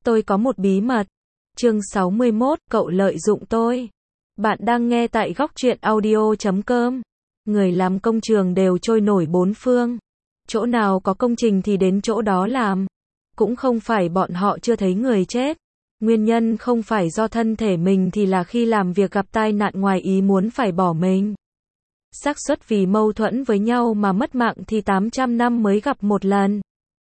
Tôi có một bí mật. Chương 61, cậu lợi dụng tôi. Bạn đang nghe tại góc truyện audio.com. Người làm công trường đều trôi nổi bốn phương. Chỗ nào có công trình thì đến chỗ đó làm. Cũng không phải bọn họ chưa thấy người chết. Nguyên nhân không phải do thân thể mình thì là khi làm việc gặp tai nạn ngoài ý muốn phải bỏ mình. Xác suất vì mâu thuẫn với nhau mà mất mạng thì 800 năm mới gặp một lần.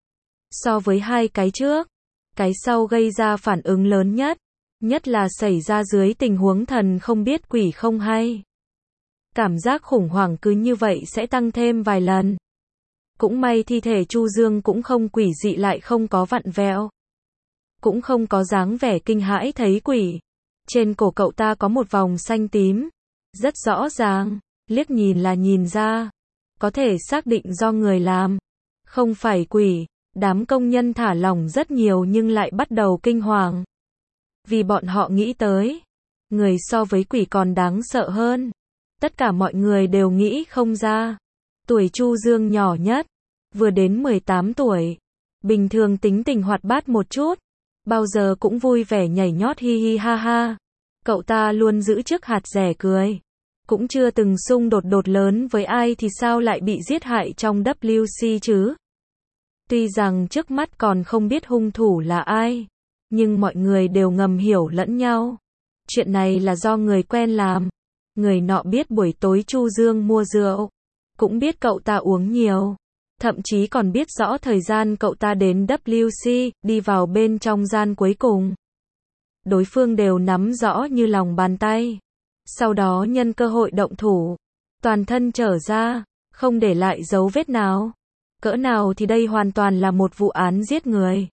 So với hai cái trước, cái sau gây ra phản ứng lớn nhất là xảy ra dưới tình huống thần không biết quỷ không hay. Cảm giác khủng hoảng cứ như vậy sẽ tăng thêm vài lần. Cũng may thi thể Chu Dương cũng không quỷ dị lại không có vặn vẹo. Cũng không có dáng vẻ kinh hãi thấy quỷ. Trên cổ cậu ta có một vòng xanh tím. Rất rõ ràng, liếc nhìn là nhìn ra. Có thể xác định do người làm. Không phải quỷ. Đám công nhân thả lỏng rất nhiều nhưng lại bắt đầu kinh hoàng. Vì bọn họ nghĩ tới, người so với quỷ còn đáng sợ hơn. Tất cả mọi người đều nghĩ không ra. Tuổi Chu Dương nhỏ nhất, vừa đến 18 tuổi. Bình thường tính tình hoạt bát một chút. Bao giờ cũng vui vẻ nhảy nhót hi hi ha ha. Cậu ta luôn giữ chức hạt rẻ cười. Cũng chưa từng xung đột lớn với ai thì sao lại bị giết hại trong WC chứ? Tuy rằng trước mắt còn không biết hung thủ là ai, nhưng mọi người đều ngầm hiểu lẫn nhau. Chuyện này là do người quen làm. Người nọ biết buổi tối Chu Dương mua rượu, cũng biết cậu ta uống nhiều, thậm chí còn biết rõ thời gian cậu ta đến WC, đi vào bên trong gian cuối cùng. Đối phương đều nắm rõ như lòng bàn tay. Sau đó nhân cơ hội động thủ, toàn thân trở ra, không để lại dấu vết nào. Cỡ nào thì đây hoàn toàn là một vụ án giết người.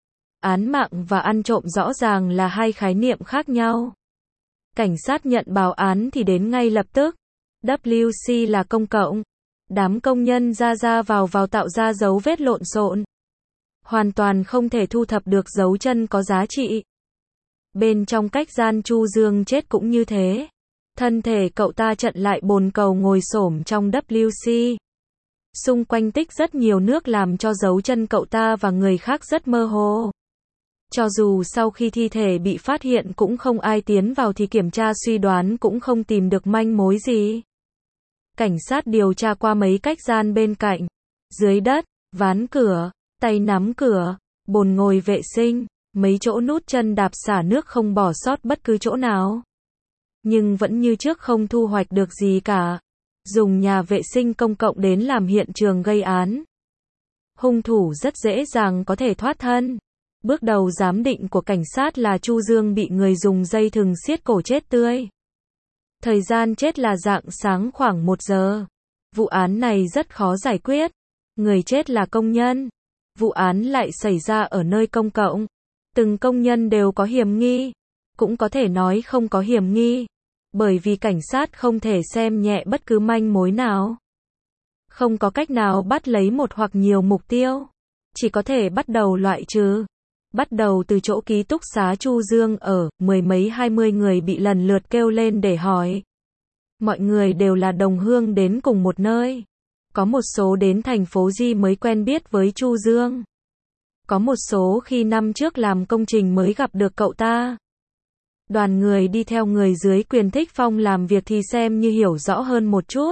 Án mạng và ăn trộm rõ ràng là hai khái niệm khác nhau. Cảnh sát nhận báo án thì đến ngay lập tức. WC là công cộng. Đám công nhân ra vào tạo ra dấu vết lộn xộn. Hoàn toàn không thể thu thập được dấu chân có giá trị. Bên trong cách gian Chu Dương chết cũng như thế. Thân thể cậu ta chặn lại bồn cầu ngồi xổm trong WC. Xung quanh tích rất nhiều nước làm cho dấu chân cậu ta và người khác rất mơ hồ. Cho dù sau khi thi thể bị phát hiện cũng không ai tiến vào thì kiểm tra suy đoán cũng không tìm được manh mối gì. Cảnh sát điều tra qua mấy cách gian bên cạnh, dưới đất, ván cửa, tay nắm cửa, bồn ngồi vệ sinh, mấy chỗ nút chân đạp xả nước không bỏ sót bất cứ chỗ nào. Nhưng vẫn như trước không thu hoạch được gì cả. Dùng nhà vệ sinh công cộng đến làm hiện trường gây án. Hung thủ rất dễ dàng có thể thoát thân. Bước đầu giám định của cảnh sát là Chu Dương bị người dùng dây thừng siết cổ chết tươi. Thời gian chết là rạng sáng khoảng 1 giờ. Vụ án này rất khó giải quyết. Người chết là công nhân. Vụ án lại xảy ra ở nơi công cộng. Từng công nhân đều có hiểm nghi. Cũng có thể nói không có hiểm nghi. Bởi vì cảnh sát không thể xem nhẹ bất cứ manh mối nào. Không có cách nào bắt lấy một hoặc nhiều mục tiêu. Chỉ có thể bắt đầu loại trừ. Bắt đầu từ chỗ ký túc xá Chu Dương ở, 10 mấy 20 người bị lần lượt kêu lên để hỏi. Mọi người đều là đồng hương đến cùng một nơi. Có một số đến thành phố Di mới quen biết với Chu Dương. Có một số khi năm trước làm công trình mới gặp được cậu ta. Đoàn người đi theo người dưới quyền thích phong làm việc thì xem như hiểu rõ hơn một chút.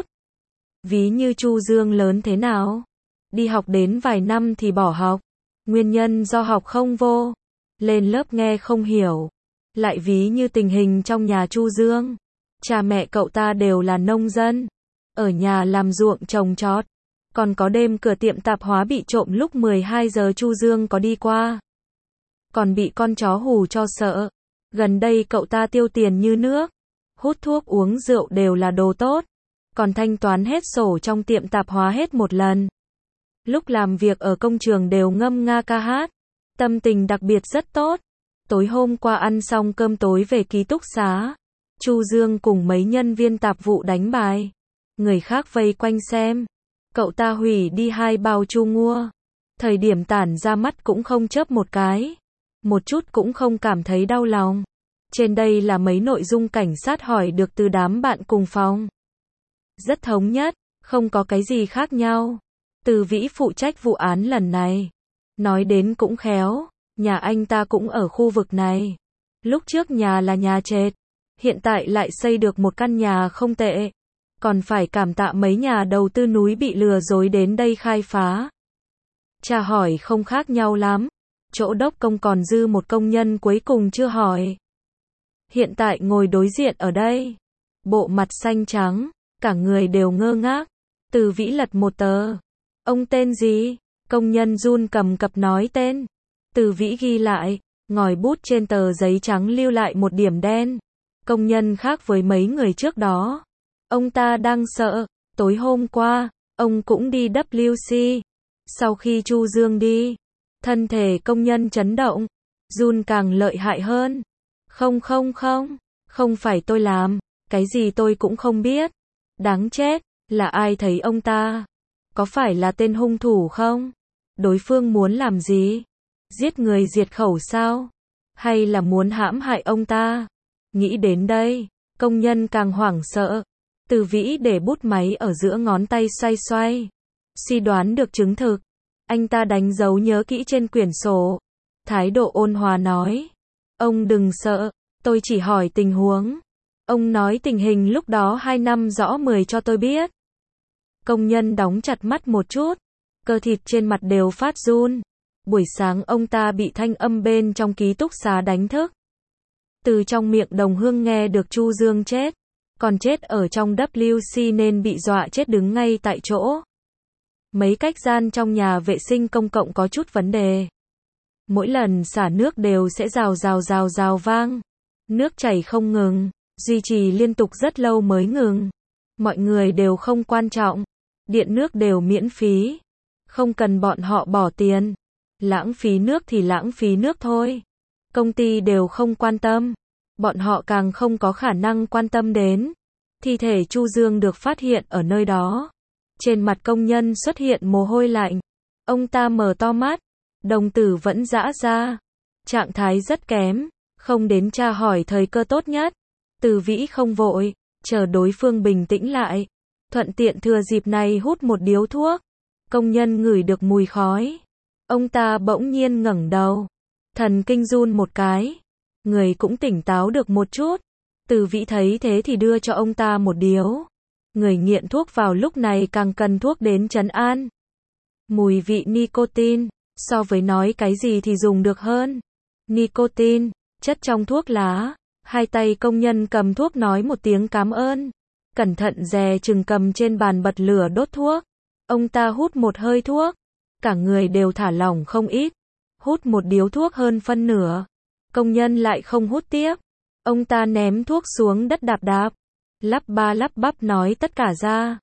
Ví như Chu Dương lớn thế nào? Đi học đến vài năm thì bỏ học. Nguyên nhân do học không vô. Lên lớp nghe không hiểu. Lại ví như tình hình trong nhà Chu Dương. Cha mẹ cậu ta đều là nông dân. Ở nhà làm ruộng trồng trọt. Còn có đêm cửa tiệm tạp hóa bị trộm lúc 12 giờ Chu Dương có đi qua. Còn bị con chó hù cho sợ. Gần đây cậu ta tiêu tiền như nước. Hút thuốc uống rượu đều là đồ tốt. Còn thanh toán hết sổ trong tiệm tạp hóa hết một lần. Lúc làm việc ở công trường đều ngâm nga ca hát. Tâm tình đặc biệt rất tốt. Tối hôm qua ăn xong cơm tối về ký túc xá. Chu Dương cùng mấy nhân viên tạp vụ đánh bài. Người khác vây quanh xem. Cậu ta hủy đi 2 bao chu ngua. Thời điểm tản ra mắt cũng không chớp một cái. Một chút cũng không cảm thấy đau lòng. Trên đây là mấy nội dung cảnh sát hỏi được từ đám bạn cùng phòng. Rất thống nhất, không có cái gì khác nhau. Từ Vĩ phụ trách vụ án lần này. Nói đến cũng khéo, Nhà anh ta cũng ở khu vực này. Lúc trước nhà là nhà trệt, hiện tại lại xây được một căn nhà không tệ. Còn phải cảm tạ mấy nhà đầu tư núi bị lừa dối đến đây khai phá. Cha hỏi không khác nhau lắm. Chỗ đốc công còn dư một công nhân cuối cùng chưa hỏi. Hiện tại ngồi đối diện ở đây. Bộ mặt xanh trắng, cả người đều ngơ ngác. Từ Vĩ lật một tờ. Ông tên gì? Công nhân run cầm cập nói tên. Từ Vĩ ghi lại, ngòi bút trên tờ giấy trắng lưu lại một điểm đen. Công nhân khác với mấy người trước đó. Ông ta đang sợ, tối hôm qua, ông cũng đi WC. Sau khi Chu Dương đi, thân thể công nhân chấn động, run càng lợi hại hơn. Không phải tôi làm, cái gì tôi cũng không biết. Đáng chết, là ai thấy ông ta? Có phải là tên hung thủ không? Đối phương muốn làm gì? Giết người diệt khẩu sao? Hay là muốn hãm hại ông ta? Nghĩ đến đây, công nhân càng hoảng sợ. Từ Vĩ để bút máy ở giữa ngón tay xoay xoay. Suy đoán được chứng thực. Anh ta đánh dấu nhớ kỹ trên quyển sổ. Thái độ ôn hòa nói. Ông đừng sợ, tôi chỉ hỏi tình huống. Ông nói tình hình lúc đó 2 năm rõ 10 cho tôi biết. Công nhân đóng chặt mắt một chút. Cơ thịt trên mặt đều phát run. Buổi sáng ông ta bị thanh âm bên trong ký túc xá đánh thức. Từ trong miệng đồng hương nghe được Chu Dương chết. Còn chết ở trong WC nên bị dọa chết đứng ngay tại chỗ. Mấy cách gian trong nhà vệ sinh công cộng có chút vấn đề. Mỗi lần xả nước đều sẽ rào vang. Nước chảy không ngừng, duy trì liên tục rất lâu mới ngừng. Mọi người đều không quan trọng. Điện nước đều miễn phí. Không cần bọn họ bỏ tiền. Lãng phí nước thì lãng phí nước thôi. Công ty đều không quan tâm. Bọn họ càng không có khả năng quan tâm đến. Thi thể Chu Dương được phát hiện ở nơi đó. Trên mặt công nhân xuất hiện mồ hôi lạnh. Ông ta mở to mắt. Đồng tử vẫn giãn ra. Trạng thái rất kém. Không đến tra hỏi thời cơ tốt nhất. Từ Vĩ không vội. Chờ đối phương bình tĩnh lại. Thuận tiện thừa dịp này hút một điếu thuốc. Công nhân ngửi được mùi khói. Ông ta bỗng nhiên ngẩng đầu. Thần kinh run một cái. Người cũng tỉnh táo được một chút. Từ Vĩ thấy thế thì đưa cho ông ta một điếu. Người nghiện thuốc vào lúc này càng cần thuốc đến trấn an. Mùi vị nicotine, so với nói cái gì thì dùng được hơn. Nicotine, chất trong thuốc lá. Hai tay công nhân cầm thuốc nói một tiếng cảm ơn. Cẩn thận dè chừng cầm trên bàn bật lửa đốt thuốc. Ông ta hút một hơi thuốc. Cả người đều thả lỏng không ít. Hút một điếu thuốc hơn phân nửa. Công nhân lại không hút tiếp. Ông ta ném thuốc xuống đất đạp đạp. Lắp ba lắp bắp nói tất cả ra.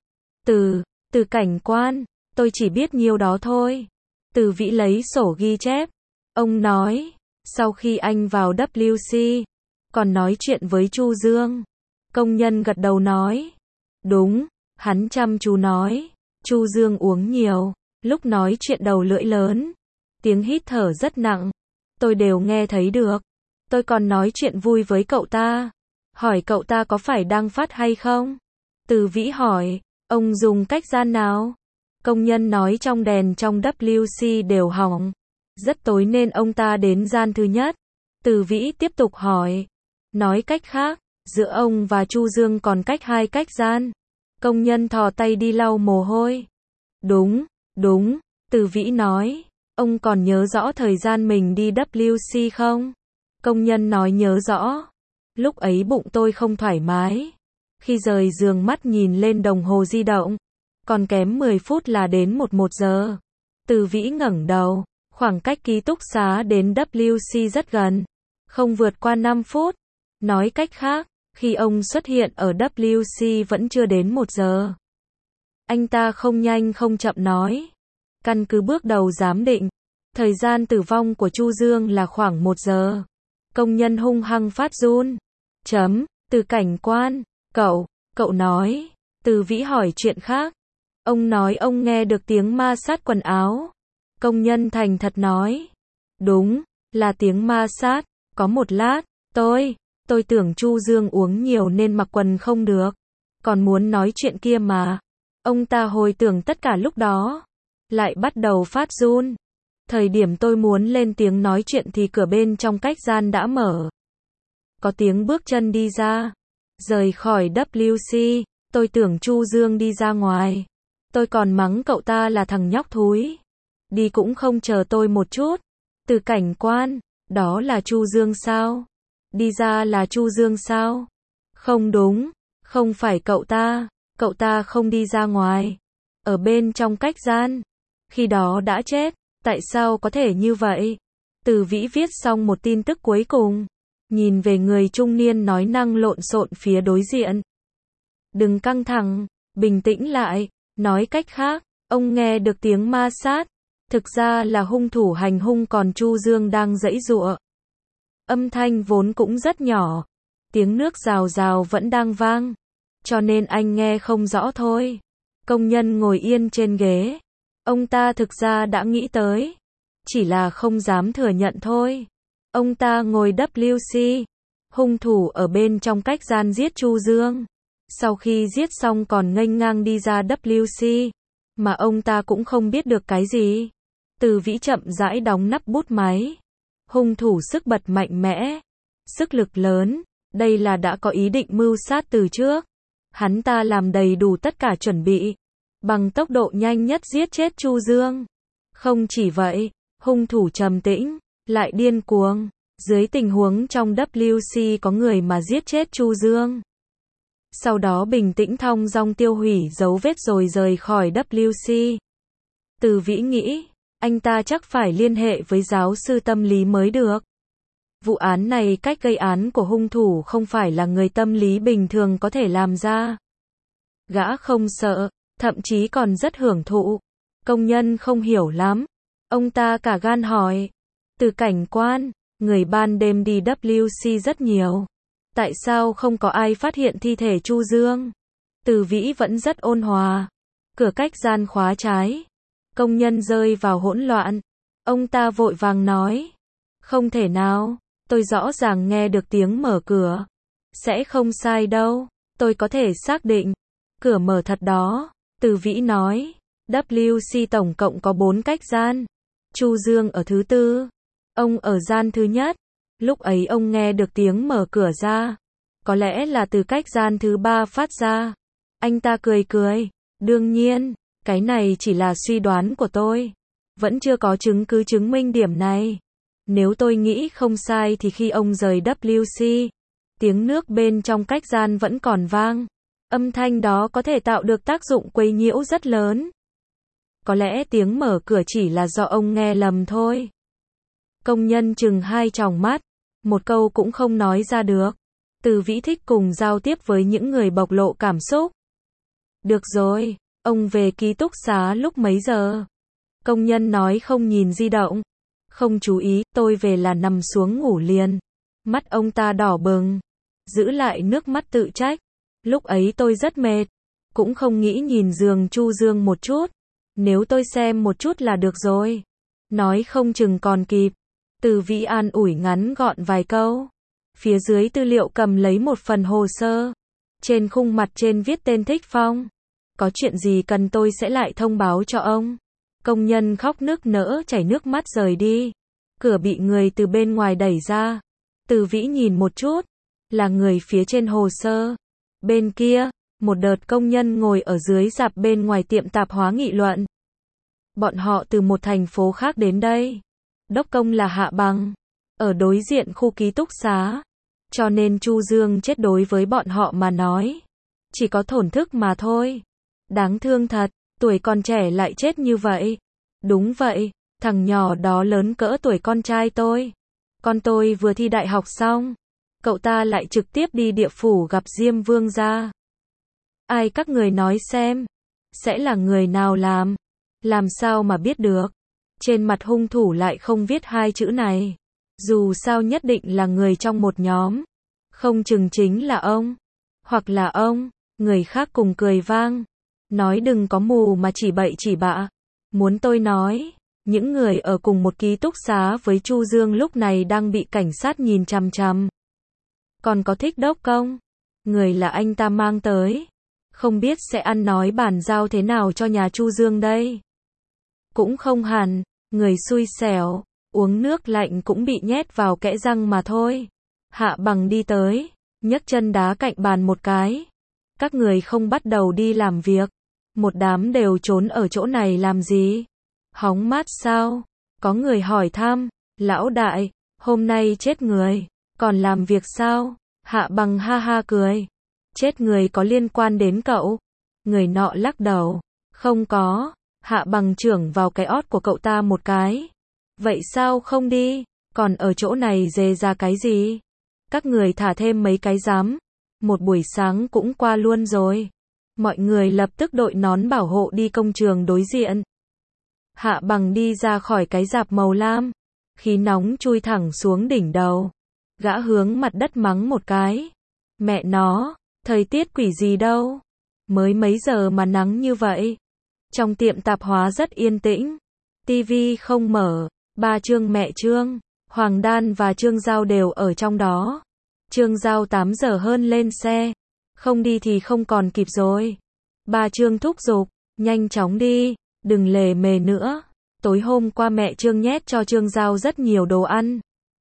Từ cảnh quan, tôi chỉ biết nhiêu đó thôi. Từ Vĩ lấy sổ ghi chép. Ông nói, sau khi anh vào WC, còn nói chuyện với Chu Dương. Công nhân gật đầu nói. Đúng, hắn chăm chú nói. Chu Dương uống nhiều, lúc nói chuyện đầu lưỡi lớn. Tiếng hít thở rất nặng. Tôi đều nghe thấy được. Tôi còn nói chuyện vui với cậu ta. Hỏi cậu ta có phải đang phát hay không? Từ Vĩ hỏi, ông dùng cách gian nào? Công nhân nói trong đèn trong WC đều hỏng. Rất tối nên ông ta đến gian thứ nhất. Từ Vĩ tiếp tục hỏi. Nói cách khác, giữa ông và Chu Dương còn cách 2 cách gian. Công nhân thò tay đi lau mồ hôi. Đúng, Từ Vĩ nói. Ông còn nhớ rõ thời gian mình đi WC không? Công nhân nói nhớ rõ. Lúc ấy bụng tôi không thoải mái. Khi rời giường mắt nhìn lên đồng hồ di động. Còn kém 10 phút là đến 11 giờ. Từ Vĩ ngẩng đầu. Khoảng cách ký túc xá đến WC rất gần. Không vượt qua 5 phút. Nói cách khác, khi ông xuất hiện ở WC vẫn chưa đến 1 giờ. Anh ta không nhanh không chậm nói. Căn cứ bước đầu giám định. Thời gian tử vong của Chu Dương là khoảng 1 giờ. Công nhân hung hăng phát run. Từ cảnh quan. Cậu nói. Từ Vĩ hỏi chuyện khác. Ông nói ông nghe được tiếng ma sát quần áo. Công nhân thành thật nói. Đúng, là tiếng ma sát. Có một lát, tôi tưởng Chu Dương uống nhiều nên mặc quần không được. Còn muốn nói chuyện kia mà. Ông ta hồi tưởng tất cả lúc đó. Lại bắt đầu phát run. Thời điểm tôi muốn lên tiếng nói chuyện thì cửa bên trong cách gian đã mở. Có tiếng bước chân đi ra. Rời khỏi WC, tôi tưởng Chu Dương đi ra ngoài. Tôi còn mắng cậu ta là thằng nhóc thúi. Đi cũng không chờ tôi một chút. Từ cảnh quan, đó là Chu Dương sao? Đi ra là Chu Dương sao? Không đúng, không phải cậu ta không đi ra ngoài. Ở bên trong cách gian, khi đó đã chết, tại sao có thể như vậy? Từ Vĩ viết xong một tin tức cuối cùng, nhìn về người trung niên nói năng lộn xộn phía đối diện. Đừng căng thẳng, bình tĩnh lại, nói cách khác, ông nghe được tiếng ma sát, thực ra là hung thủ hành hung còn Chu Dương đang giãy giụa. Âm thanh vốn cũng rất nhỏ, tiếng nước rào rào vẫn đang vang, cho nên anh nghe không rõ thôi. Công nhân ngồi yên trên ghế, ông ta thực ra đã nghĩ tới, chỉ là không dám thừa nhận thôi. Ông ta ngồi WC, hung thủ ở bên trong cách gian giết Chu Dương. Sau khi giết xong còn nghênh ngang đi ra WC, mà ông ta cũng không biết được cái gì. Từ Vĩ chậm rãi đóng nắp bút máy. Hung thủ sức bật mạnh mẽ, sức lực lớn, đây là đã có ý định mưu sát từ trước. Hắn ta làm đầy đủ tất cả chuẩn bị, bằng tốc độ nhanh nhất giết chết Chu Dương. Không chỉ vậy, hung thủ trầm tĩnh, lại điên cuồng. Dưới tình huống trong WC có người mà giết chết Chu Dương. Sau đó bình tĩnh thong dong tiêu hủy dấu vết rồi rời khỏi WC. Từ Vĩ nghĩ, anh ta chắc phải liên hệ với giáo sư tâm lý mới được. Vụ án này cách gây án của hung thủ không phải là người tâm lý bình thường có thể làm ra. Gã không sợ, thậm chí còn rất hưởng thụ. Công nhân không hiểu lắm. Ông ta cả gan hỏi. Từ cảnh quan, người ban đêm đi WC rất nhiều. Tại sao không có ai phát hiện thi thể Chu Dương? Từ Vĩ vẫn rất ôn hòa. Cửa cách gian khóa trái. Công nhân rơi vào hỗn loạn. Ông ta vội vàng nói. Không thể nào, tôi rõ ràng nghe được tiếng mở cửa. Sẽ không sai đâu, tôi có thể xác định. Cửa mở thật đó, Từ Vĩ nói. WC tổng cộng có 4 cách gian. Chu Dương ở thứ 4. Ông ở gian thứ nhất. Lúc ấy ông nghe được tiếng mở cửa ra. Có lẽ là từ cách gian thứ 3 phát ra. Anh ta cười cười. Đương nhiên, cái này chỉ là suy đoán của tôi. Vẫn chưa có chứng cứ chứng minh điểm này. Nếu tôi nghĩ không sai thì khi ông rời WC, tiếng nước bên trong cách gian vẫn còn vang. Âm thanh đó có thể tạo được tác dụng quấy nhiễu rất lớn. Có lẽ tiếng mở cửa chỉ là do ông nghe lầm thôi. Công nhân chừng hai tròng mắt, một câu cũng không nói ra được. Từ Vĩ thích cùng giao tiếp với những người bộc lộ cảm xúc. Được rồi, ông về ký túc xá lúc mấy giờ? Công nhân nói không nhìn di động. Không chú ý, tôi về là nằm xuống ngủ liền. Mắt ông ta đỏ bừng, giữ lại nước mắt tự trách. Lúc ấy tôi rất mệt, cũng không nghĩ nhìn giường Chu Dương một chút. Nếu tôi xem một chút là được rồi. Nói không chừng còn kịp. Từ Vĩ an ủi ngắn gọn vài câu. Phía dưới tư liệu cầm lấy một phần hồ sơ. Trên khung mặt trên viết tên Thích Phong. Có chuyện gì cần tôi sẽ lại thông báo cho ông. Công nhân khóc nức nở chảy nước mắt rời đi. Cửa bị người từ bên ngoài đẩy ra. Từ Vĩ nhìn một chút. Là người phía trên hồ sơ. Bên kia, một đợt công nhân ngồi ở dưới rạp bên ngoài tiệm tạp hóa nghị luận. Bọn họ từ một thành phố khác đến đây. Đốc công là Hạ Bằng. Ở đối diện khu ký túc xá. Cho nên Chu Dương chết đối với bọn họ mà nói. Chỉ có thổn thức mà thôi. Đáng thương thật, tuổi còn trẻ lại chết như vậy. Đúng vậy, thằng nhỏ đó lớn cỡ tuổi con trai tôi. Con tôi vừa thi đại học xong. Cậu ta lại trực tiếp đi địa phủ gặp Diêm Vương gia. Ai các người nói xem? Sẽ là người nào làm? Làm sao mà biết được? Trên mặt hung thủ lại không viết hai chữ này. Dù sao nhất định là người trong một nhóm. Không chừng chính là ông. Hoặc là ông. Người khác cùng cười vang. Nói đừng có mù mà chỉ bậy chỉ bạ. Muốn tôi nói, những người ở cùng một ký túc xá với Chu Dương lúc này đang bị cảnh sát nhìn chằm chằm. Còn có Thích Đốc không? Người là anh ta mang tới. Không biết sẽ ăn nói bàn giao thế nào cho nhà Chu Dương đây. Cũng không hẳn, Người xui xẻo, uống nước lạnh cũng bị nhét vào kẽ răng mà thôi. Hạ Bằng đi tới, nhấc chân đá cạnh bàn một cái. Các người không bắt đầu đi làm việc. Một đám đều trốn ở chỗ này làm gì? Hóng mát sao? Có người hỏi thăm. Lão đại, hôm nay chết người, còn làm việc sao? Hạ Bằng ha ha cười. Chết người có liên quan đến cậu? Người nọ lắc đầu. Không có. Hạ Bằng chưởng vào cái ót của cậu ta một cái. Vậy sao không đi? Còn ở chỗ này dề ra cái gì? Các người thả thêm mấy cái rắm. Một buổi sáng cũng qua luôn rồi. Mọi người lập tức đội nón bảo hộ đi công trường đối diện. Hạ Bằng đi ra khỏi cái rạp màu lam. Khí nóng chui thẳng xuống đỉnh đầu. Gã hướng mặt đất mắng một cái. Mẹ nó, thời tiết quỷ gì đâu. Mới mấy giờ mà nắng như vậy. Trong tiệm tạp hóa rất yên tĩnh. Tivi không mở. Ba Trương mẹ Trương, Hoàng Đan và Trương Giao đều ở trong đó. Trương Giao 8 giờ hơn lên xe. Không đi thì không còn kịp rồi. Ba Trương thúc giục, nhanh chóng đi, đừng lề mề nữa. Tối hôm qua mẹ Trương nhét cho Trương Giao rất nhiều đồ ăn.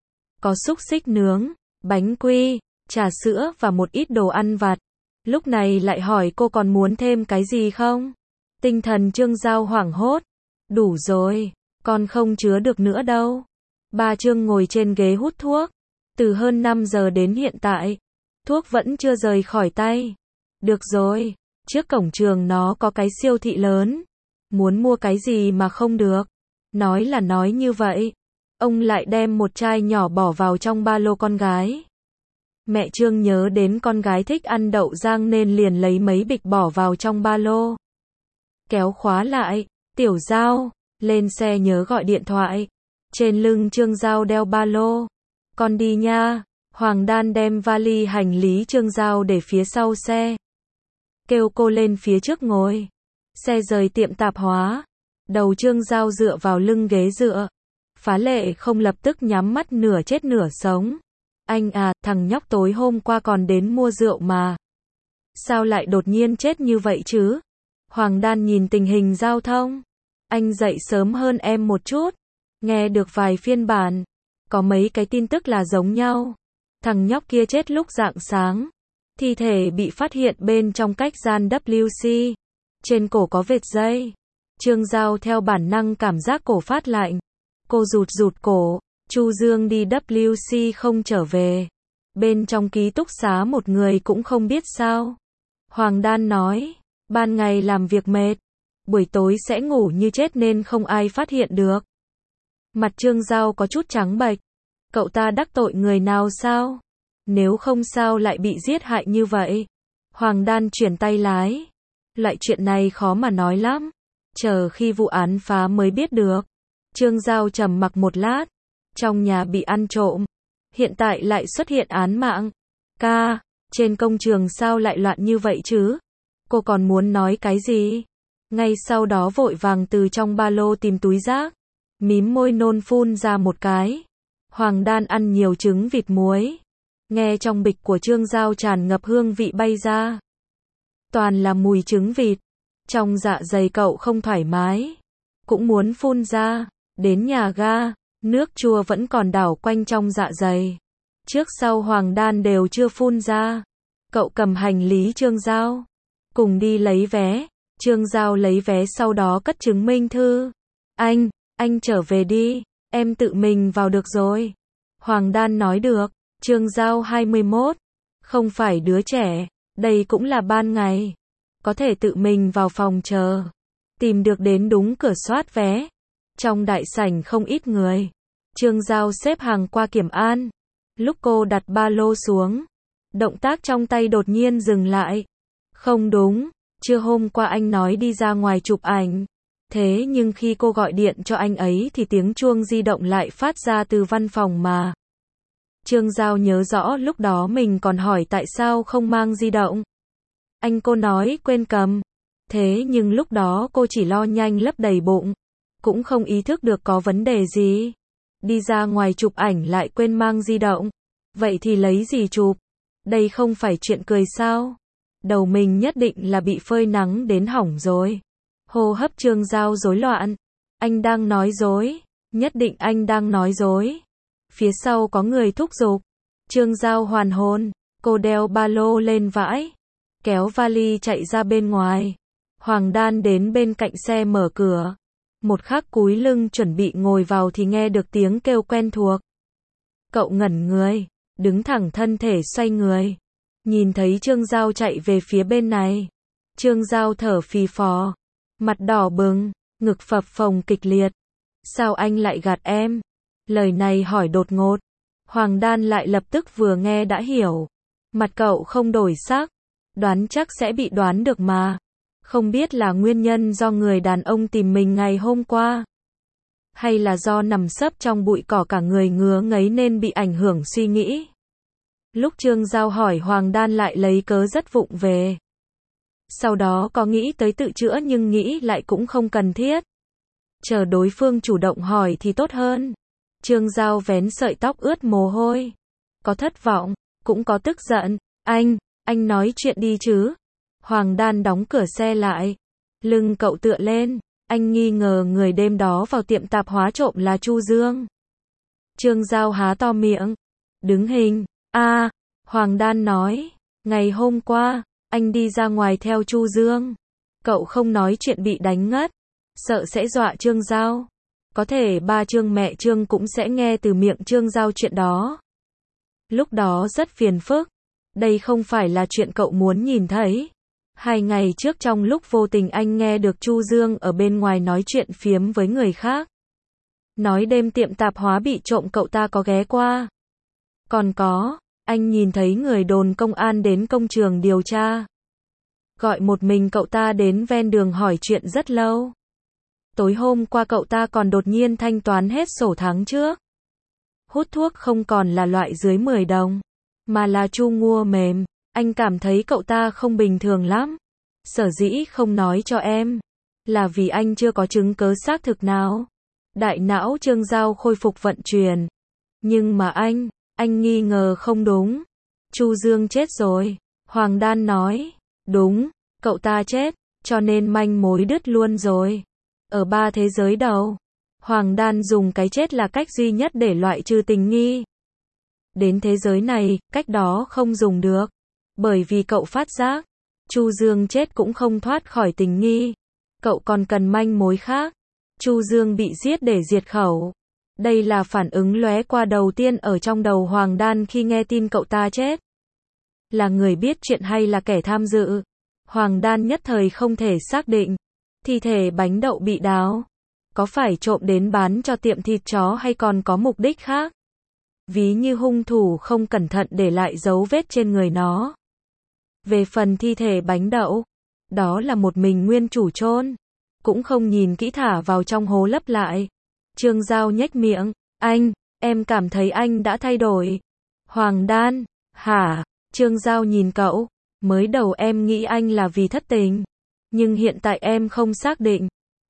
Có xúc xích nướng, bánh quy, trà sữa và một ít đồ ăn vặt. Lúc này lại hỏi cô còn muốn thêm cái gì không? Tinh thần Trương Giao hoảng hốt. Đủ rồi, con không chứa được nữa đâu. Ba Trương ngồi trên ghế hút thuốc. Từ hơn 5 giờ đến hiện tại, thuốc vẫn chưa rời khỏi tay. Được rồi, trước cổng trường nó có cái siêu thị lớn. Muốn mua cái gì mà không được. Nói là nói như vậy. Ông lại đem một chai nhỏ bỏ vào trong ba lô con gái. Mẹ Trương nhớ đến con gái thích ăn đậu rang nên liền lấy mấy bịch bỏ vào trong ba lô. Kéo khóa lại, Tiểu Giao, lên xe nhớ gọi điện thoại. Trên lưng Trương Giao đeo ba lô. Con đi nha. Hoàng Đan đem vali hành lý Trương Giao để phía sau xe. Kêu cô lên phía trước ngồi. Xe rời tiệm tạp hóa. Đầu Trương Giao dựa vào lưng ghế dựa. Phá Lệ không lập tức nhắm mắt nửa chết nửa sống. Anh à, thằng nhóc tối hôm qua còn đến mua rượu mà. Sao lại đột nhiên chết như vậy chứ? Hoàng Đan nhìn tình hình giao thông. Anh dậy sớm hơn em một chút. Nghe được vài phiên bản. Có mấy cái tin tức là giống nhau. Thằng nhóc kia chết lúc rạng sáng. Thi thể bị phát hiện bên trong cách gian WC. Trên cổ có vệt dây. Trương Giao theo bản năng cảm giác cổ phát lạnh. Cô rụt rụt cổ. Chu Dương đi WC không trở về. Bên trong ký túc xá một người cũng không biết sao. Hoàng Đan nói. Ban ngày làm việc mệt. Buổi tối sẽ ngủ như chết nên không ai phát hiện được. Mặt Trương Giao có chút trắng bệch. Cậu ta đắc tội người nào sao? Nếu không sao lại bị giết hại như vậy? Hoàng Đan chuyển tay lái. Loại chuyện này khó mà nói lắm. Chờ khi vụ án phá mới biết được. Trương Giao trầm mặc một lát. Trong nhà bị ăn trộm. Hiện tại lại xuất hiện án mạng. Ca, trên công trường sao lại loạn như vậy chứ? Cô còn muốn nói cái gì? Ngay sau đó vội vàng từ trong ba lô tìm túi rác. Mím môi nôn phun ra một cái. Hoàng Đan ăn nhiều trứng vịt muối. Nghe trong bịch của Trương Giao tràn ngập hương vị bay ra. Toàn là mùi trứng vịt. Trong dạ dày cậu không thoải mái. Cũng muốn phun ra. Đến nhà ga, nước chua vẫn còn đảo quanh trong dạ dày. Trước sau Hoàng Đan đều chưa phun ra. Cậu cầm hành lý Trương Giao. Cùng đi lấy vé. Trương Giao lấy vé sau đó cất chứng minh thư. Anh trở về đi. Em tự mình vào được rồi. Hoàng Đan nói được. Trương Giao 21. Không phải đứa trẻ. Đây cũng là ban ngày. Có thể tự mình vào phòng chờ. Tìm được đến đúng cửa soát vé. Trong đại sảnh không ít người. Trương Giao xếp hàng qua kiểm an. Lúc cô đặt ba lô xuống. Động tác trong tay đột nhiên dừng lại. Không đúng. Trưa hôm qua anh nói đi ra ngoài chụp ảnh. Thế nhưng khi cô gọi điện cho anh ấy thì tiếng chuông di động lại phát ra từ văn phòng mà. Trương Giao nhớ rõ lúc đó mình còn hỏi tại sao không mang di động. Cô nói quên cầm. Thế nhưng lúc đó cô chỉ lo nhanh lấp đầy bụng. Cũng không ý thức được có vấn đề gì. Đi ra ngoài chụp ảnh lại quên mang di động. Vậy thì lấy gì chụp? Đây không phải chuyện cười sao? Đầu mình nhất định là bị phơi nắng đến hỏng rồi. Hô hấp Trương Giao rối loạn. Anh đang nói dối. Nhất định anh đang nói dối. Phía sau có người thúc giục. Trương Giao hoàn hồn, cô đeo ba lô lên vãi, kéo vali chạy ra bên ngoài. Hoàng Đan đến bên cạnh xe mở cửa. Một khắc cúi lưng chuẩn bị ngồi vào thì nghe được tiếng kêu quen thuộc. Cậu ngẩn người, đứng thẳng thân thể xoay người. Nhìn thấy Trương Giao chạy về phía bên này. Trương Giao thở phì phò, mặt đỏ bừng, ngực phập phồng kịch liệt. Sao anh lại gạt em? Lời này hỏi đột ngột. Hoàng Đan lại lập tức vừa nghe đã hiểu. Mặt cậu không đổi sắc. Đoán chắc sẽ bị đoán được mà. Không biết là nguyên nhân do người đàn ông tìm mình ngày hôm qua. Hay là do nằm sấp trong bụi cỏ cả người ngứa ngấy nên bị ảnh hưởng suy nghĩ. Lúc Trương Giao hỏi Hoàng Đan lại lấy cớ rất vụng về. Sau đó có nghĩ tới tự chữa nhưng nghĩ lại cũng không cần thiết. Chờ đối phương chủ động hỏi thì tốt hơn. Trương Giao vén sợi tóc ướt mồ hôi. Có thất vọng, cũng có tức giận. Anh nói chuyện đi chứ. Hoàng Đan đóng cửa xe lại. Lưng cậu tựa lên. Anh nghi ngờ người đêm đó vào tiệm tạp hóa trộm là Chu Dương. Trương Giao há to miệng. Đứng hình. Hoàng Đan nói. Ngày hôm qua, anh đi ra ngoài theo Chu Dương. Cậu không nói chuyện bị đánh ngất. Sợ sẽ dọa Trương Giao. Có thể ba Trương mẹ Trương cũng sẽ nghe từ miệng Trương Giao chuyện đó. Lúc đó rất phiền phức. Đây không phải là chuyện cậu muốn nhìn thấy. 2 ngày trước trong lúc vô tình anh nghe được Chu Dương ở bên ngoài nói chuyện phiếm với người khác. Nói đêm tiệm tạp hóa bị trộm cậu ta có ghé qua. Còn có, anh nhìn thấy người đồn công an đến công trường điều tra. Gọi một mình cậu ta đến ven đường hỏi chuyện rất lâu. Tối hôm qua cậu ta còn đột nhiên thanh toán hết sổ tháng trước. Hút thuốc không còn là loại dưới 10 đồng, mà là chu ngua mềm. Anh cảm thấy cậu ta không bình thường lắm. Sở dĩ không nói cho em, là vì anh chưa có chứng cứ xác thực nào. Đại não Trương Giao khôi phục vận chuyển. Nhưng mà anh nghi ngờ không đúng. Chu Dương chết rồi. Hoàng Đan nói. Đúng, cậu ta chết, cho nên manh mối đứt luôn rồi. Ở 3 thế giới đầu, Hoàng Đan dùng cái chết là cách duy nhất để loại trừ tình nghi. Đến thế giới này, cách đó không dùng được. Bởi vì cậu phát giác, Chu Dương chết cũng không thoát khỏi tình nghi. Cậu còn cần manh mối khác. Chu Dương bị giết để diệt khẩu. Đây là phản ứng lóe qua đầu tiên ở trong đầu Hoàng Đan khi nghe tin cậu ta chết. Là người biết chuyện hay là kẻ tham dự? Hoàng Đan nhất thời không thể xác định. Thi thể bánh đậu bị đào. Có phải trộm đến bán cho tiệm thịt chó hay còn có mục đích khác? Ví như hung thủ không cẩn thận để lại dấu vết trên người nó. Về phần thi thể bánh đậu, đó là một mình nguyên chủ chôn, cũng không nhìn kỹ thả vào trong hố lấp lại. Trương Giao nhếch miệng, em cảm thấy anh đã thay đổi. Hoàng Đan, hả? Trương Giao nhìn cậu, mới đầu em nghĩ anh là vì thất tình, nhưng hiện tại em không xác định.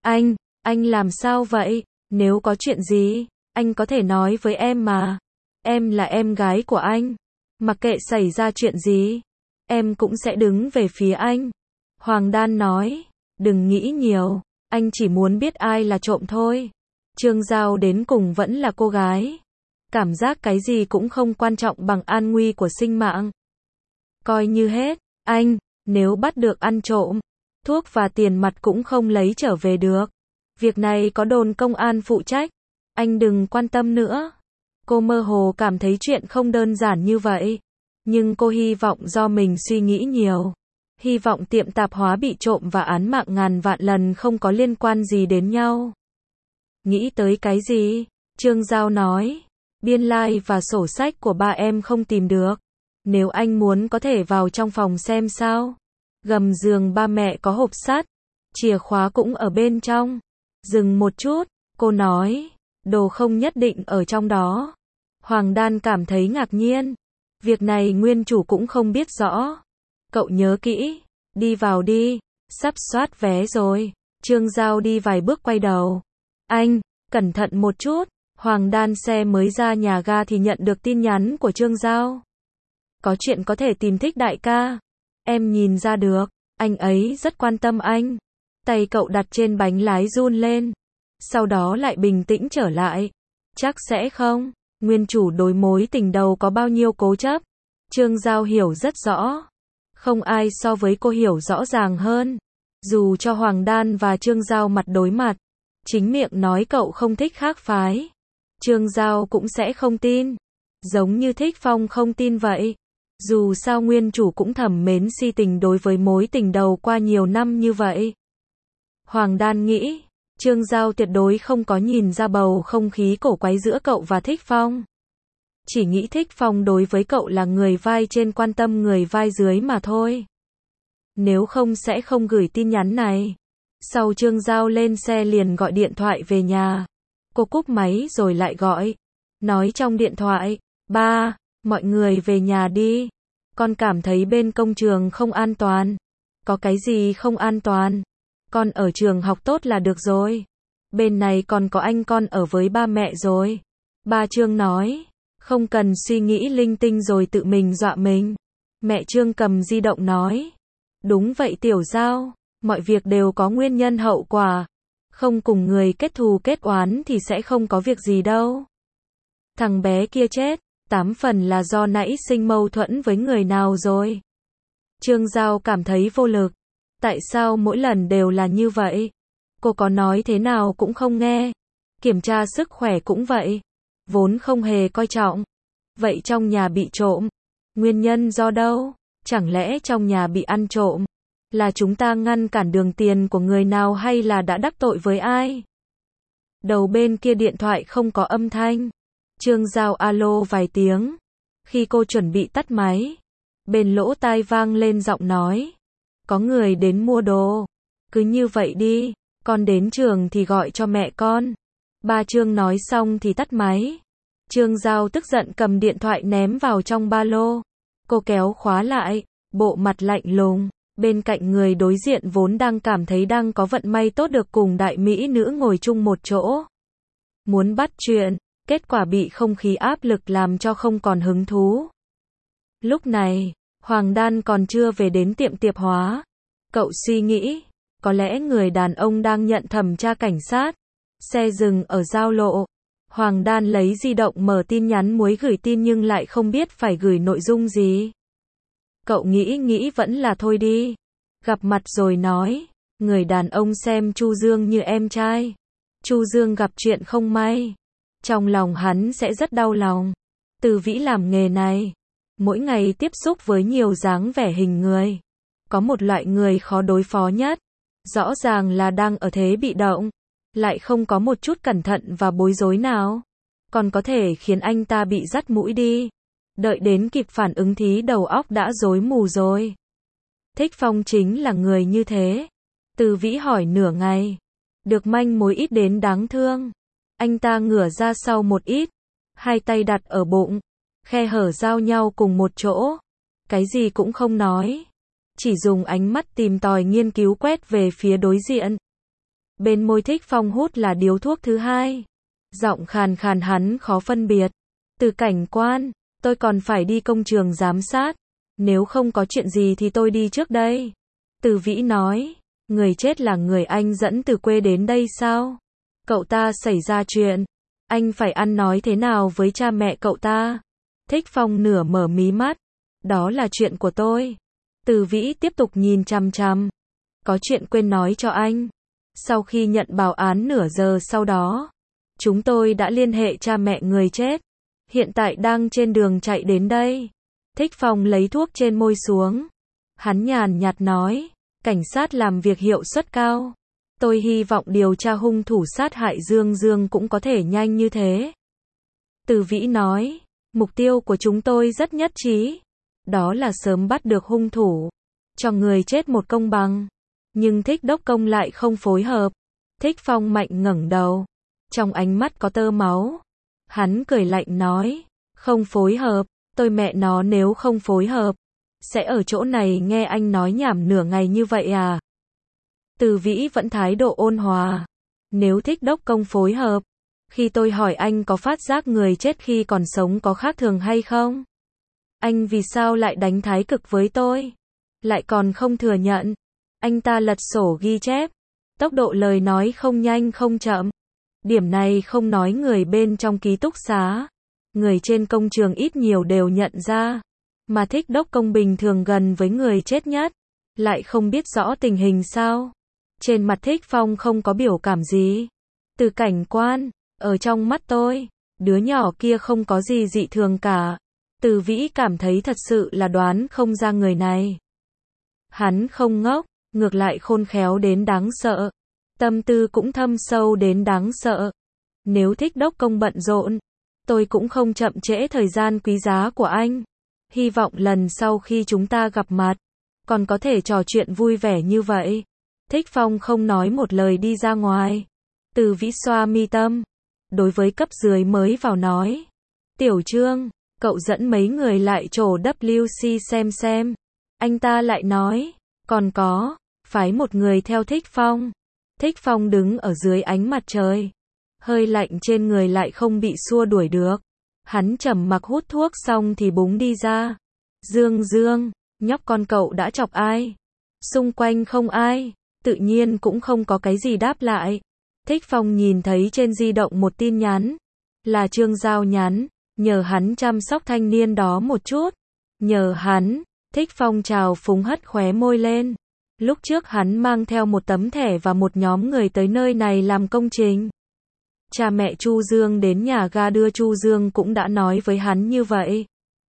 Anh làm sao vậy? Nếu có chuyện gì, anh có thể nói với em mà. Em là em gái của anh. Mặc kệ xảy ra chuyện gì, em cũng sẽ đứng về phía anh. Hoàng Đan nói, đừng nghĩ nhiều, anh chỉ muốn biết ai là trộm thôi. Trương Giao đến cùng vẫn là cô gái. Cảm giác cái gì cũng không quan trọng bằng an nguy của sinh mạng. Coi như hết, nếu bắt được ăn trộm, thuốc và tiền mặt cũng không lấy trở về được. Việc này có đồn công an phụ trách. Anh đừng quan tâm nữa. Cô mơ hồ cảm thấy chuyện không đơn giản như vậy. Nhưng cô hy vọng do mình suy nghĩ nhiều. Hy vọng tiệm tạp hóa bị trộm và án mạng ngàn vạn lần không có liên quan gì đến nhau. Nghĩ tới cái gì? Trương Giao nói. Biên lai và sổ sách của ba em không tìm được. Nếu anh muốn có thể vào trong phòng xem sao. Gầm giường ba mẹ có hộp sắt. Chìa khóa cũng ở bên trong. Dừng một chút, cô nói. Đồ không nhất định ở trong đó. Hoàng Đan cảm thấy ngạc nhiên. Việc này nguyên chủ cũng không biết rõ. Cậu nhớ kỹ. Đi vào đi. Sắp soát vé rồi. Trương Giao đi vài bước quay đầu. Cẩn thận một chút. Hoàng Đan xe mới ra nhà ga thì nhận được tin nhắn của Trương Giao. Có chuyện có thể tìm Thích đại ca. Em nhìn ra được. Anh ấy rất quan tâm anh. Tay cậu đặt trên bánh lái run lên. sau đó lại bình tĩnh trở lại. Chắc sẽ không. Nguyên chủ đối mối tình đầu có bao nhiêu cố chấp. Trương Giao hiểu rất rõ. Không ai so với cô hiểu rõ ràng hơn. Dù cho Hoàng Đan và Trương Giao mặt đối mặt, chính miệng nói cậu không thích khác phái, Trương Giao cũng sẽ không tin. Giống như Thích Phong không tin vậy. Dù sao nguyên chủ cũng thầm mến si tình đối với mối tình đầu qua nhiều năm như vậy. Hoàng Đan nghĩ, Trương Giao tuyệt đối không có nhìn ra bầu không khí cổ quái giữa cậu và Thích Phong. Chỉ nghĩ Thích Phong đối với cậu là người vai trên quan tâm người vai dưới mà thôi. Nếu không sẽ không gửi tin nhắn này. Sau Trương Giao lên xe liền gọi điện thoại về nhà. Cô cúp máy rồi lại gọi. Nói trong điện thoại, ba, mọi người về nhà đi. Con cảm thấy bên công trường không an toàn. Có cái gì không an toàn? Con ở trường học tốt là được rồi. Bên này còn có anh con ở với ba mẹ rồi. Ba Trương nói, không cần suy nghĩ linh tinh rồi tự mình dọa mình. Mẹ Trương cầm di động nói, đúng vậy Tiểu Giao, mọi việc đều có nguyên nhân hậu quả. Không cùng người kết thù kết oán thì sẽ không có việc gì đâu. Thằng bé kia chết, 8 phần là do nãy sinh mâu thuẫn với người nào rồi. Trương Giao cảm thấy vô lực. Tại sao mỗi lần đều là như vậy? Cô có nói thế nào cũng không nghe. Kiểm tra sức khỏe cũng vậy. Vốn không hề coi trọng. Vậy trong nhà bị trộm. Nguyên nhân do đâu? Chẳng lẽ trong nhà bị ăn trộm? Là chúng ta ngăn cản đường tiền của người nào hay là đã đắc tội với ai? Đầu bên kia điện thoại không có âm thanh. Trương Giao alo vài tiếng. Khi cô chuẩn bị tắt máy, bên lỗ tai vang lên giọng nói. Có người đến mua đồ. Cứ như vậy đi, con đến trường thì gọi cho mẹ con. Ba Trương nói xong thì tắt máy. Trương Giao tức giận cầm điện thoại ném vào trong ba lô. Cô kéo khóa lại, bộ mặt lạnh lùng. Bên cạnh người đối diện vốn đang cảm thấy đang có vận may tốt được cùng đại mỹ nữ ngồi chung một chỗ. Muốn bắt chuyện, kết quả bị không khí áp lực làm cho không còn hứng thú. Lúc này, Hoàng Đan còn chưa về đến tiệm tạp hóa. Cậu suy nghĩ, có lẽ người đàn ông đang nhận thẩm tra cảnh sát. Xe dừng ở giao lộ. Hoàng Đan lấy di động mở tin nhắn muốn gửi tin nhưng lại không biết phải gửi nội dung gì. Cậu nghĩ vẫn là thôi đi. Gặp mặt rồi nói, người đàn ông xem Chu Dương như em trai. Chu Dương gặp chuyện không may. Trong lòng hắn sẽ rất đau lòng. Từ Vĩ làm nghề này, mỗi ngày tiếp xúc với nhiều dáng vẻ hình người. Có một loại người khó đối phó nhất. Rõ ràng là đang ở thế bị động. Lại không có một chút cẩn thận và bối rối nào. Còn có thể khiến anh ta bị dắt mũi đi. Đợi đến kịp phản ứng thì đầu óc đã rối mù rồi. Thích Phong chính là người như thế. Từ Vĩ hỏi nửa ngày. Được manh mối ít đến đáng thương. Anh ta ngửa ra sau một ít. Hai tay đặt ở bụng. Khe hở giao nhau cùng một chỗ. Cái gì cũng không nói. Chỉ dùng ánh mắt tìm tòi nghiên cứu quét về phía đối diện. Bên môi Thích Phong hút là điếu thuốc thứ hai. Giọng khàn khàn hắn khó phân biệt. Từ cảnh quan, tôi còn phải đi công trường giám sát. Nếu không có chuyện gì thì tôi đi trước đây. Từ Vĩ nói, người chết là người anh dẫn từ quê đến đây sao? Cậu ta xảy ra chuyện. Anh phải ăn nói thế nào với cha mẹ cậu ta? Thích Phong nửa mở mí mắt. Đó là chuyện của tôi. Từ Vĩ tiếp tục nhìn chằm chằm. Có chuyện quên nói cho anh. Sau khi nhận báo án nửa giờ sau đó, chúng tôi đã liên hệ cha mẹ người chết. Hiện tại đang trên đường chạy đến đây. Thích Phong lấy thuốc trên môi xuống. Hắn nhàn nhạt nói, cảnh sát làm việc hiệu suất cao. Tôi hy vọng điều tra hung thủ sát hại Dương Dương cũng có thể nhanh như thế. Từ Vĩ nói, mục tiêu của chúng tôi rất nhất trí. Đó là sớm bắt được hung thủ. Cho người chết một công bằng. Nhưng Thích Đốc Công lại không phối hợp. Thích Phong mạnh ngẩng đầu. Trong ánh mắt có tơ máu. Hắn cười lạnh nói, không phối hợp, tôi mẹ nó nếu không phối hợp. Sẽ ở chỗ này nghe anh nói nhảm nửa ngày như vậy à? Từ Vĩ vẫn thái độ ôn hòa. Nếu Thích Đốc Công phối hợp, khi tôi hỏi anh có phát giác người chết khi còn sống có khác thường hay không? Anh vì sao lại đánh thái cực với tôi? Lại còn không thừa nhận. Anh ta lật sổ ghi chép. Tốc độ lời nói không nhanh không chậm. Điểm này không nói người bên trong ký túc xá, người trên công trường ít nhiều đều nhận ra. Mà Thích Đốc Công bình thường gần với người chết nhất, lại không biết rõ tình hình sao. Trên mặt Thích Phong không có biểu cảm gì. Từ cảnh quan, ở trong mắt tôi, đứa nhỏ kia không có gì dị thường cả. Từ Vĩ cảm thấy thật sự là đoán không ra người này. Hắn không ngốc, ngược lại khôn khéo đến đáng sợ. Tâm tư cũng thâm sâu đến đáng sợ. Nếu Thích Đốc Công bận rộn, tôi cũng không chậm trễ thời gian quý giá của anh. Hy vọng lần sau khi chúng ta gặp mặt, còn có thể trò chuyện vui vẻ như vậy. Thích Phong không nói một lời đi ra ngoài. Từ Vĩ xoa mi tâm. Đối với cấp dưới mới vào nói. Tiểu Trương, cậu dẫn mấy người lại chỗ WC xem. Anh ta lại nói, còn có, phái một người theo Thích Phong. Thích Phong đứng ở dưới ánh mặt trời. Hơi lạnh trên người lại không bị xua đuổi được. Hắn trầm mặc hút thuốc xong thì búng đi ra. Dương, nhóc con cậu đã chọc ai? Xung quanh không ai, tự nhiên cũng không có cái gì đáp lại. Thích Phong nhìn thấy trên di động một tin nhắn. Là Trương Giao nhắn, nhờ hắn chăm sóc thanh niên đó một chút. Nhờ hắn, Thích Phong trào phúng hất khóe môi lên. Lúc trước hắn mang theo một tấm thẻ và một nhóm người tới nơi này làm công trình. Cha mẹ Chu Dương đến nhà ga đưa Chu Dương cũng đã nói với hắn như vậy.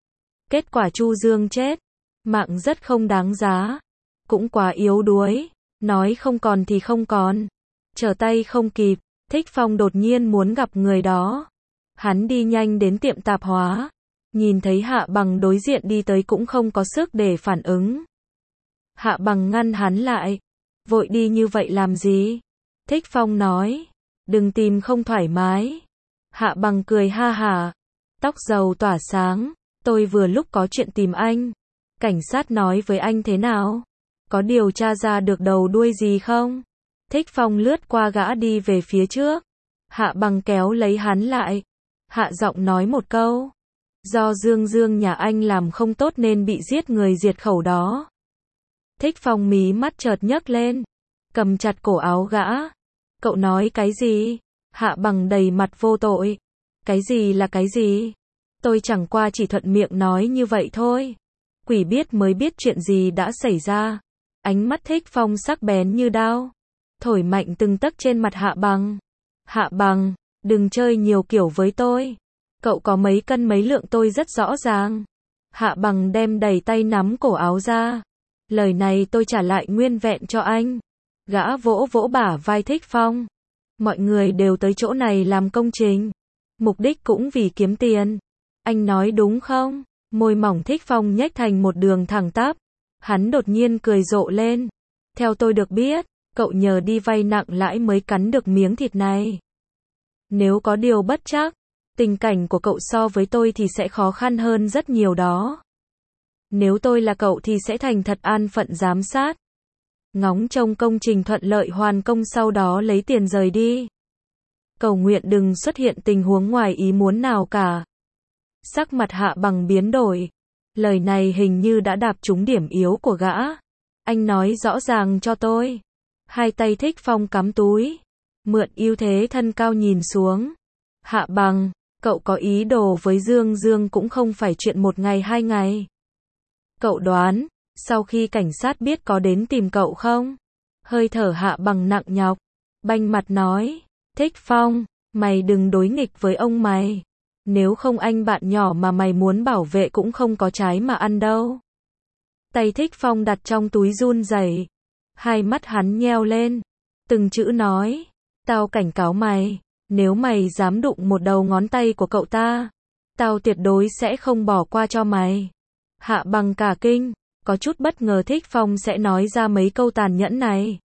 Kết quả Chu Dương chết. Mạng rất không đáng giá. Cũng quá yếu đuối. Nói không còn thì không còn. Trở tay không kịp. Thích Phong đột nhiên muốn gặp người đó. Hắn đi nhanh đến tiệm tạp hóa. Nhìn thấy Hạ Bằng đối diện đi tới cũng không có sức để phản ứng. Hạ Bằng ngăn hắn lại. Vội đi như vậy làm gì? Thích Phong nói. Đừng tìm không thoải mái. Hạ Bằng cười ha hả. Tóc râu tỏa sáng. Tôi vừa lúc có chuyện tìm anh. Cảnh sát nói với anh thế nào? Có điều tra ra được đầu đuôi gì không? Thích Phong lướt qua gã đi về phía trước. Hạ Bằng kéo lấy hắn lại. Hạ giọng nói một câu. Do Dương nhà anh làm không tốt nên bị giết người diệt khẩu đó. Thích Phong mí mắt chợt nhấc lên. Cầm chặt cổ áo gã. Cậu nói cái gì? Hạ Bằng đầy mặt vô tội. Cái gì là cái gì? Tôi chẳng qua chỉ thuận miệng nói như vậy thôi. Quỷ biết mới biết chuyện gì đã xảy ra. Ánh mắt Thích Phong sắc bén như đao. Thổi mạnh từng tấc trên mặt Hạ Bằng. Hạ Bằng, đừng chơi nhiều kiểu với tôi. Cậu có mấy cân mấy lượng tôi rất rõ ràng. Hạ Bằng đem đầy tay nắm cổ áo ra. Lời này tôi trả lại nguyên vẹn cho anh. Gã vỗ vỗ bả vai Thích Phong. Mọi người đều tới chỗ này làm công trình. Mục đích cũng vì kiếm tiền. Anh nói đúng không? Môi mỏng Thích Phong nhếch thành một đường thẳng tắp. Hắn đột nhiên cười rộ lên. Theo tôi được biết, cậu nhờ đi vay nặng lãi mới cắn được miếng thịt này. Nếu có điều bất trắc, tình cảnh của cậu so với tôi thì sẽ khó khăn hơn rất nhiều đó. Nếu tôi là cậu thì sẽ thành thật an phận giám sát. Ngóng trông công trình thuận lợi hoàn công sau đó lấy tiền rời đi. Cầu nguyện đừng xuất hiện tình huống ngoài ý muốn nào cả. Sắc mặt Hạ Bằng biến đổi. Lời này hình như đã đạp trúng điểm yếu của gã. Anh nói rõ ràng cho tôi. Hai tay Thích Phong cắm túi. Mượn ưu thế thân cao nhìn xuống. Hạ Bằng, cậu có ý đồ với Dương cũng không phải chuyện một ngày hai ngày. Cậu đoán, sau khi cảnh sát biết có đến tìm cậu không? Hơi thở Hạ Bằng nặng nhọc. Banh mặt nói. Thích Phong, mày đừng đối nghịch với ông mày. Nếu không anh bạn nhỏ mà mày muốn bảo vệ cũng không có trái mà ăn đâu. Tay Thích Phong đặt trong túi run rẩy. Hai mắt hắn nheo lên. Từng chữ nói. Tao cảnh cáo mày. Nếu mày dám đụng một đầu ngón tay của cậu ta, tao tuyệt đối sẽ không bỏ qua cho mày. Hạ Bằng cả kinh. Có chút bất ngờ Thích Phong sẽ nói ra mấy câu tàn nhẫn này.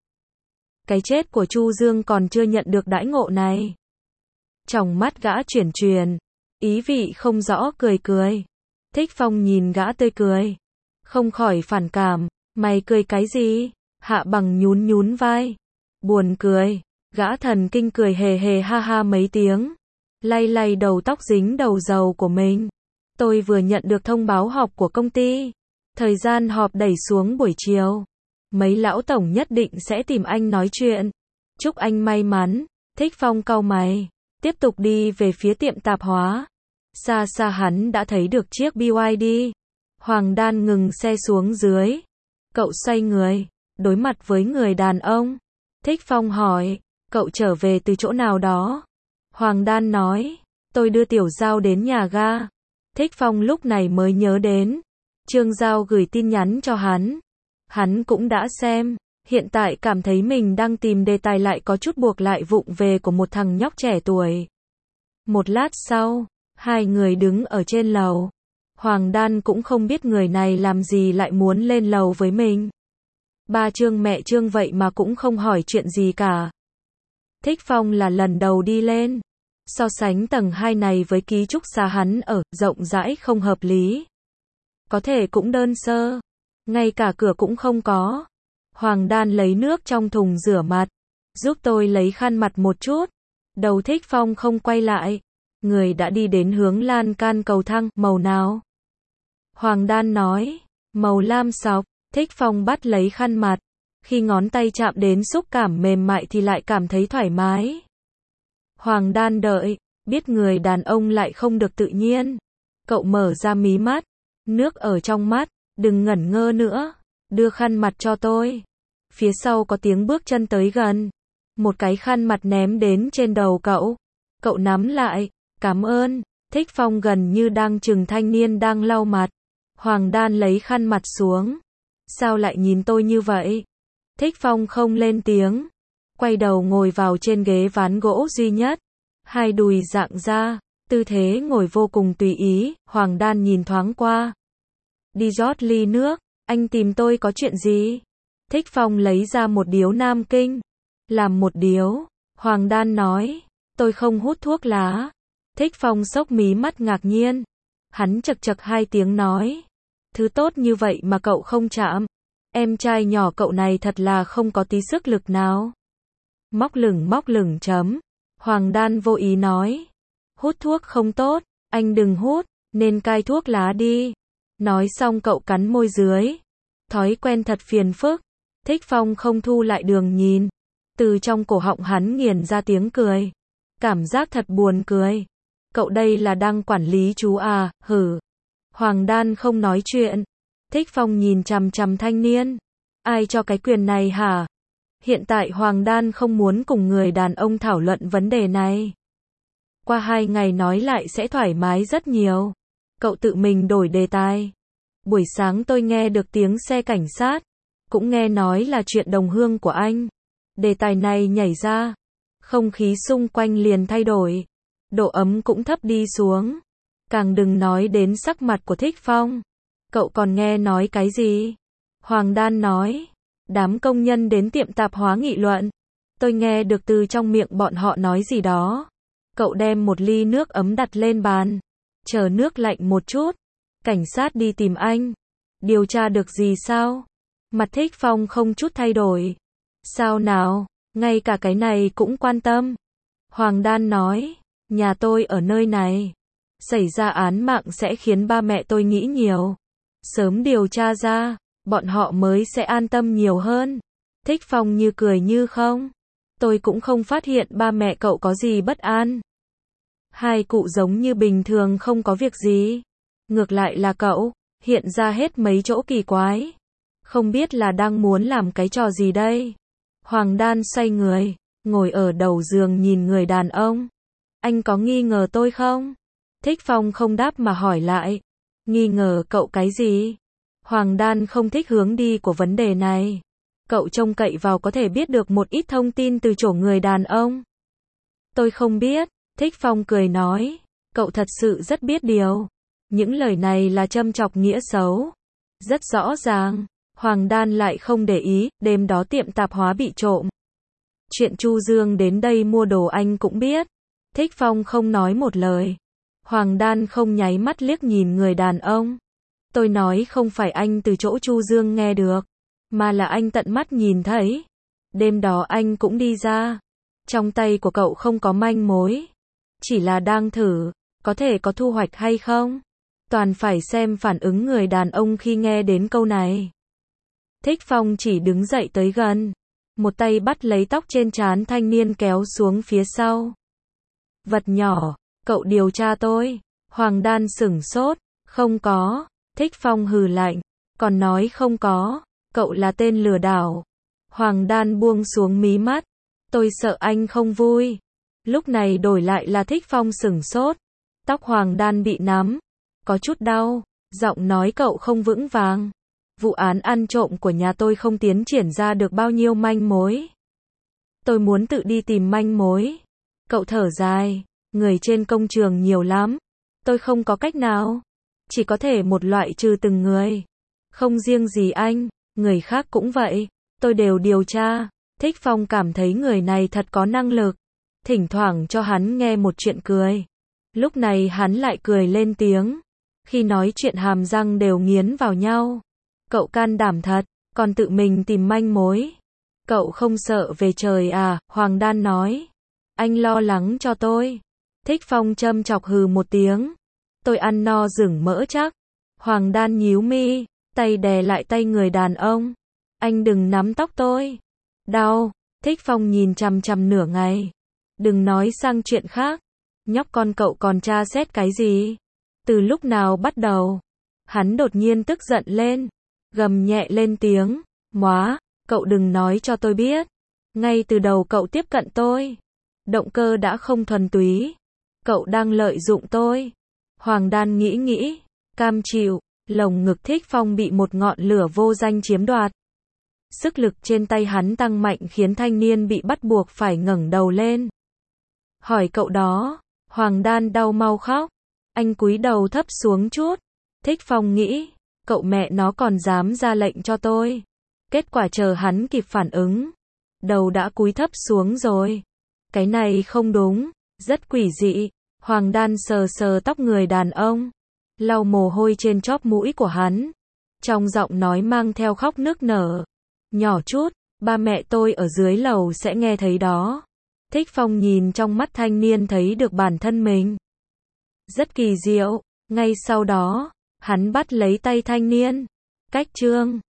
Cái chết của Chu Dương còn chưa nhận được đãi ngộ này. Trong mắt gã chuyển. Ý vị không rõ cười. Thích Phong nhìn gã tươi cười. Không khỏi phản cảm. Mày cười cái gì? Hạ Bằng nhún vai. Buồn cười. Gã thần kinh cười hề ha ha mấy tiếng. Lay đầu tóc dính đầu dầu của mình. Tôi vừa nhận được thông báo họp của công ty. Thời gian họp đẩy xuống buổi chiều. Mấy lão tổng nhất định sẽ tìm anh nói chuyện. Chúc anh may mắn. Thích Phong cau mày, tiếp tục đi về phía tiệm tạp hóa. Xa xa hắn đã thấy được chiếc BYD. Hoàng Đan ngừng xe xuống dưới. Cậu xoay người, đối mặt với người đàn ông. Thích Phong hỏi, cậu trở về từ chỗ nào đó? Hoàng Đan nói, tôi đưa Tiểu Giao đến nhà ga. Thích Phong lúc này mới nhớ đến. Trương Giao gửi tin nhắn cho hắn. Hắn cũng đã xem. Hiện tại cảm thấy mình đang tìm đề tài lại có chút buộc lại vụng về của một thằng nhóc trẻ tuổi. Một lát sau, hai người đứng ở trên lầu. Hoàng Đan cũng không biết người này làm gì lại muốn lên lầu với mình. Ba Trương mẹ Trương vậy mà cũng không hỏi chuyện gì cả. Thích Phong là lần đầu đi lên. So sánh tầng 2 này với ký túc xá hắn ở, rộng rãi không hợp lý. Có thể cũng đơn sơ. Ngay cả cửa cũng không có. Hoàng Đan lấy nước trong thùng rửa mặt. Giúp tôi lấy khăn mặt một chút. Đầu Thích Phong không quay lại. Người đã đi đến hướng lan can cầu thang, màu nào? Hoàng Đan nói, màu lam sọc. Thích Phong bắt lấy khăn mặt. Khi ngón tay chạm đến xúc cảm mềm mại thì lại cảm thấy thoải mái. Hoàng Đan đợi, biết người đàn ông lại không được tự nhiên. Cậu mở ra mí mắt. Nước ở trong mắt, đừng ngẩn ngơ nữa. Đưa khăn mặt cho tôi. Phía sau có tiếng bước chân tới gần. Một cái khăn mặt ném đến trên đầu cậu. Cậu nắm lại, cảm ơn. Thích Phong gần như đang chừng thanh niên đang lau mặt. Hoàng Đan lấy khăn mặt xuống. Sao lại nhìn tôi như vậy? Thích Phong không lên tiếng. Quay đầu ngồi vào trên ghế ván gỗ duy nhất. Hai đùi dạng ra, tư thế ngồi vô cùng tùy ý. Hoàng Đan nhìn thoáng qua. Đi rót ly nước, anh tìm tôi có chuyện gì? Thích Phong lấy ra một điếu Nam Kinh. Làm một điếu. Hoàng Đan nói, tôi không hút thuốc lá. Thích Phong xốc mí mắt ngạc nhiên. Hắn chậc chậc hai tiếng nói, thứ tốt như vậy mà cậu không chạm. Em trai nhỏ cậu này thật là không có tí sức lực nào. Móc lửng chấm. Hoàng Đan vô ý nói, hút thuốc không tốt, anh đừng hút, nên cai thuốc lá đi. Nói xong cậu cắn môi dưới. Thói quen thật phiền phức. Thích Phong không thu lại đường nhìn. Từ trong cổ họng hắn nghiền ra tiếng cười. Cảm giác thật buồn cười. Cậu đây là đang quản lý chú à, hử. Hoàng Đan không nói chuyện. Thích Phong nhìn chằm chằm thanh niên. Ai cho cái quyền này hả? Hiện tại Hoàng Đan không muốn cùng người đàn ông thảo luận vấn đề này. Qua 2 ngày nói lại sẽ thoải mái rất nhiều. Cậu tự mình đổi đề tài. Buổi sáng tôi nghe được tiếng xe cảnh sát. Cũng nghe nói là chuyện đồng hương của anh. Đề tài này nhảy ra. Không khí xung quanh liền thay đổi. Độ ấm cũng thấp đi xuống. Càng đừng nói đến sắc mặt của Thích Phong. Cậu còn nghe nói cái gì? Hoàng Đan nói. Đám công nhân đến tiệm tạp hóa nghị luận. Tôi nghe được từ trong miệng bọn họ nói gì đó. Cậu đem một ly nước ấm đặt lên bàn. Chờ nước lạnh một chút. Cảnh sát đi tìm anh. Điều tra được gì sao? Mặt Thích Phong không chút thay đổi. Sao nào? Ngay cả cái này cũng quan tâm. Hoàng Đan nói. Nhà tôi ở nơi này. Xảy ra án mạng sẽ khiến ba mẹ tôi nghĩ nhiều. Sớm điều tra ra, bọn họ mới sẽ an tâm nhiều hơn. Thích Phong như cười như không. Tôi cũng không phát hiện ba mẹ cậu có gì bất an. Hai cụ giống như bình thường không có việc gì. Ngược lại là cậu, hiện ra hết mấy chỗ kỳ quái. Không biết là đang muốn làm cái trò gì đây. Hoàng Đan xoay người, ngồi ở đầu giường nhìn người đàn ông. Anh có nghi ngờ tôi không? Thích Phong không đáp mà hỏi lại. Nghi ngờ cậu cái gì? Hoàng Đan không thích hướng đi của vấn đề này. Cậu trông cậy vào có thể biết được một ít thông tin từ chỗ người đàn ông. Tôi không biết. Thích Phong cười nói. Cậu thật sự rất biết điều. Những lời này là châm chọc nghĩa xấu. Rất rõ ràng. Hoàng Đan lại không để ý. Đêm đó tiệm tạp hóa bị trộm. Chuyện Chu Dương đến đây mua đồ anh cũng biết. Thích Phong không nói một lời. Hoàng Đan không nháy mắt liếc nhìn người đàn ông. Tôi nói không phải anh từ chỗ Chu Dương nghe được, mà là anh tận mắt nhìn thấy. Đêm đó anh cũng đi ra. Trong tay của cậu không có manh mối. Chỉ là đang thử, có thể có thu hoạch hay không. Toàn phải xem phản ứng người đàn ông khi nghe đến câu này. Thích Phong chỉ đứng dậy tới gần. một tay bắt lấy tóc trên trán thanh niên kéo xuống phía sau. Vật nhỏ, cậu điều tra tôi. Hoàng Đan sửng sốt, không có. Thích Phong hừ lạnh, còn nói không có, cậu là tên lừa đảo. Hoàng Đan buông xuống mí mắt, tôi sợ anh không vui. Lúc này đổi lại là Thích Phong sửng sốt, tóc Hoàng Đan bị nắm, có chút đau, giọng nói cậu không vững vàng. Vụ án ăn trộm của nhà tôi không tiến triển ra được bao nhiêu manh mối. Tôi muốn tự đi tìm manh mối. Cậu thở dài, người trên công trường nhiều lắm, tôi không có cách nào. Chỉ có thể một loại trừ từng người. Không riêng gì anh, người khác cũng vậy, tôi đều điều tra. Thích Phong cảm thấy người này thật có năng lực. Thỉnh thoảng cho hắn nghe một chuyện cười. Lúc này hắn lại cười lên tiếng. Khi nói chuyện hàm răng đều nghiến vào nhau. Cậu can đảm thật, còn tự mình tìm manh mối. Cậu không sợ về trời à, Hoàng Đan nói. Anh lo lắng cho tôi. Thích Phong châm chọc hừ một tiếng. Tôi ăn no rừng mỡ chắc. Hoàng Đan nhíu mi, tay đè lại tay người đàn ông. Anh đừng nắm tóc tôi. Đau. Thích Phong nhìn chằm chằm nửa ngày. Đừng nói sang chuyện khác. Nhóc con cậu còn tra xét cái gì? Từ lúc nào bắt đầu? Hắn đột nhiên tức giận lên. Gầm nhẹ lên tiếng. Móa, cậu đừng nói cho tôi biết. Ngay từ đầu cậu tiếp cận tôi. Động cơ đã không thuần túy. Cậu đang lợi dụng tôi. Hoàng Đan nghĩ, cam chịu, lồng ngực Thích Phong bị một ngọn lửa vô danh chiếm đoạt. Sức lực trên tay hắn tăng mạnh khiến thanh niên bị bắt buộc phải ngẩng đầu lên. Hỏi cậu đó, Hoàng Đan đau mau khóc. Anh cúi đầu thấp xuống chút. Thích Phong nghĩ, cậu mẹ nó còn dám ra lệnh cho tôi. Kết quả chờ hắn kịp phản ứng. Đầu đã cúi thấp xuống rồi. Cái này không đúng, rất quỷ dị. Hoàng Đan sờ sờ tóc người đàn ông, lau mồ hôi trên chóp mũi của hắn. Trong giọng nói mang theo khóc nức nở. Nhỏ chút, ba mẹ tôi ở dưới lầu sẽ nghe thấy đó. Thích Phong nhìn trong mắt thanh niên thấy được bản thân mình. Rất kỳ diệu, ngay sau đó, hắn bắt lấy tay thanh niên. Cách chương